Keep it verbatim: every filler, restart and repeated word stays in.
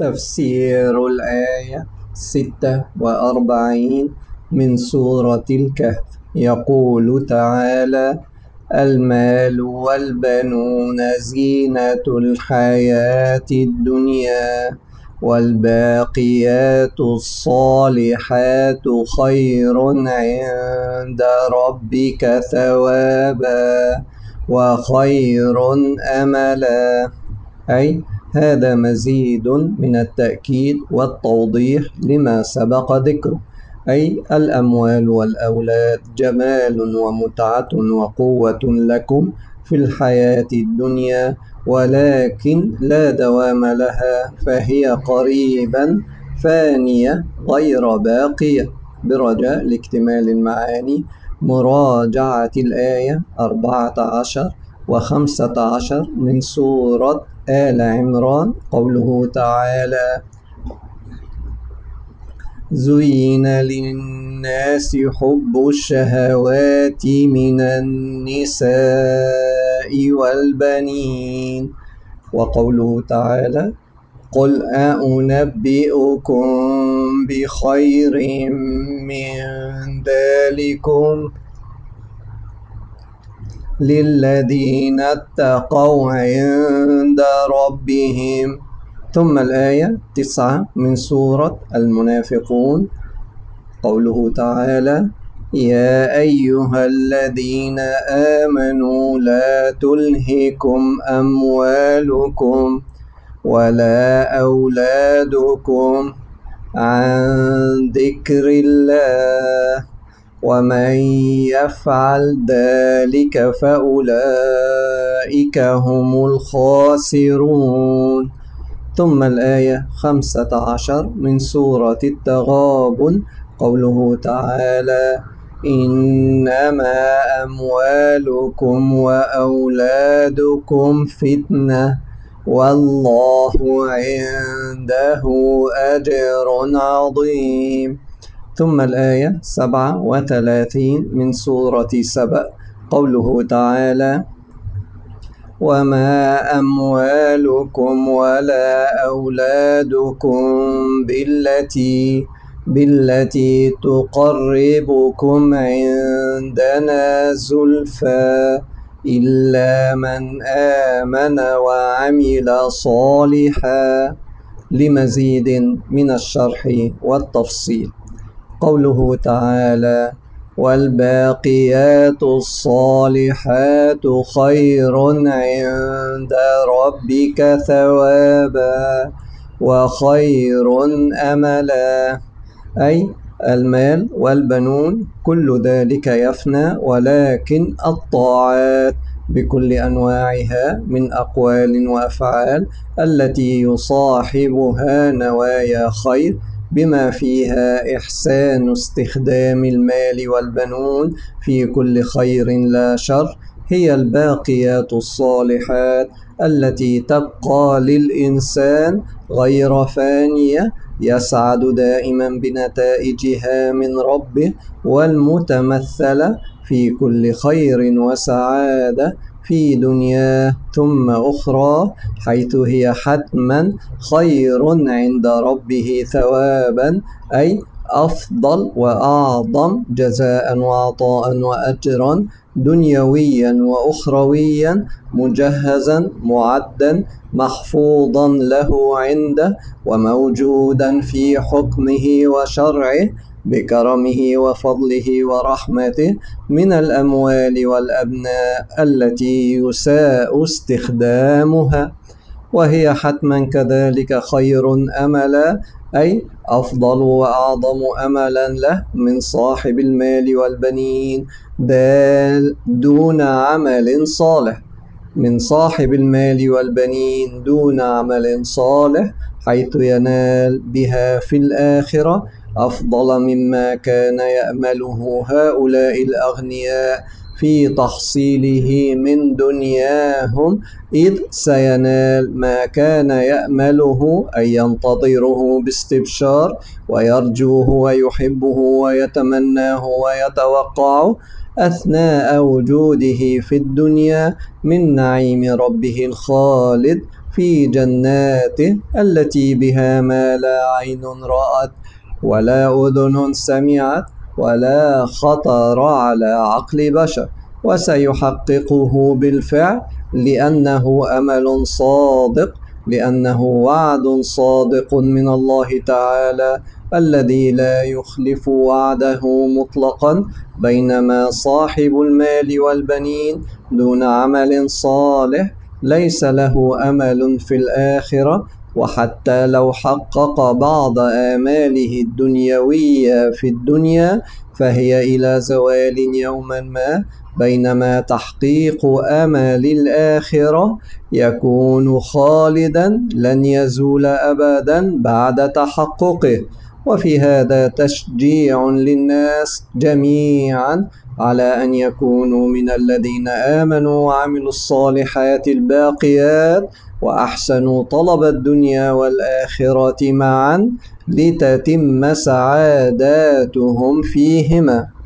تفسير الآية ستة وأربعين من سورة الكهف. يقول تعالى: المال والبنون زينة الحياة الدنيا، والباقيات الصالحات خير عند ربك ثوابا وخير أملا. أي هذا مزيد من التأكيد والتوضيح لما سبق ذكره، أي الأموال والأولاد جمال ومتعة وقوة لكم في الحياة الدنيا، ولكن لا دوام لها، فهي قريبا فانية غير باقية. برجاء لاكتمال المعاني مراجعة الآية أربعة عشر وخمسة عشر من سورة آل عمران. قوله تعالى: زين للناس حب الشهوات من النساء والبنين. وقوله تعالى: قل أنبئكم بخير من ذلكم للذين اتقوا عند ربهم. ثم الآية تسعة من سورة المنافقون. قوله تعالى: يا أيها الذين آمنوا لا تلهكم أموالكم ولا أولادكم عن ذكر الله، ومن يفعل ذلك فأولئك هم الخاسرون. ثم الآية خمسة عشر من سورة التغابن. قوله تعالى: إنما أموالكم وأولادكم فتنة والله عنده أجر عظيم. ثم الآية سبعة وثلاثين من سورة سبأ. قوله تعالى: وما أموالكم ولا أولادكم بالتي بالتي تقربكم عندنا زلفى إلا من آمن وعمل صالحا. لمزيد من الشرح والتفصيل. قوله تعالى: والباقيات الصالحات خير عند ربك ثوابا وخير أملا. أي المال والبنون كل ذلك يفنى، ولكن الطاعات بكل أنواعها من أقوال وأفعال التي يصاحبها نوايا خير بما فيها إحسان استخدام المال والبنون في كل خير لا شر، هي الباقيات الصالحات التي تبقى للإنسان غير فانية، يسعد دائما بنتائجها من ربه، والمتمثلة في كل خير وسعادة في دنياه ثم أخرى، حيث هي حتما خير عند ربه ثوابا، أي أفضل وأعظم جزاء وعطاء وأجرا دنيويا وأخرويا، مجهزا معدا محفوظا له عنده، وموجودا في حكمه وشرعه بكرمه وفضله ورحمته من الأموال والأبناء التي يساء استخدامها، وهي حتما كذلك خير أملا، أي أفضل وأعظم أملا له من صاحب المال والبنين دون عمل صالح، من صاحب المال والبنين دون عمل صالح، حيث ينال بها في الآخرة أفضل مما كان يأمله هؤلاء الأغنياء في تحصيله من دنياهم، إذ سينال ما كان يأمله أي ينتظره باستبشار ويرجوه ويحبه ويتمناه ويتوقعه أثناء وجوده في الدنيا من نعيم ربه الخالد في جناته التي بها ما لا عين رأت ولا أذن سمعت ولا خطر على عقل بشر، وسيحققه بالفعل لأنه أمل صادق، لأنه وعد صادق من الله تعالى الذي لا يخلف وعده مطلقا. بينما صاحب المال والبنين دون عمل صالح ليس له أمل في الآخرة، وحتى لو حقق بعض آماله الدنيوية في الدنيا فهي إلى زوال يوما ما، بينما تحقيق آمال الآخرة يكون خالدا لن يزول أبدا بعد تحققه. وفي هذا تشجيع للناس جميعا على أن يكونوا من الذين آمنوا وعملوا الصالحات الباقيات وأحسنوا طلب الدنيا والآخرة معا لتتم سعاداتهم فيهما.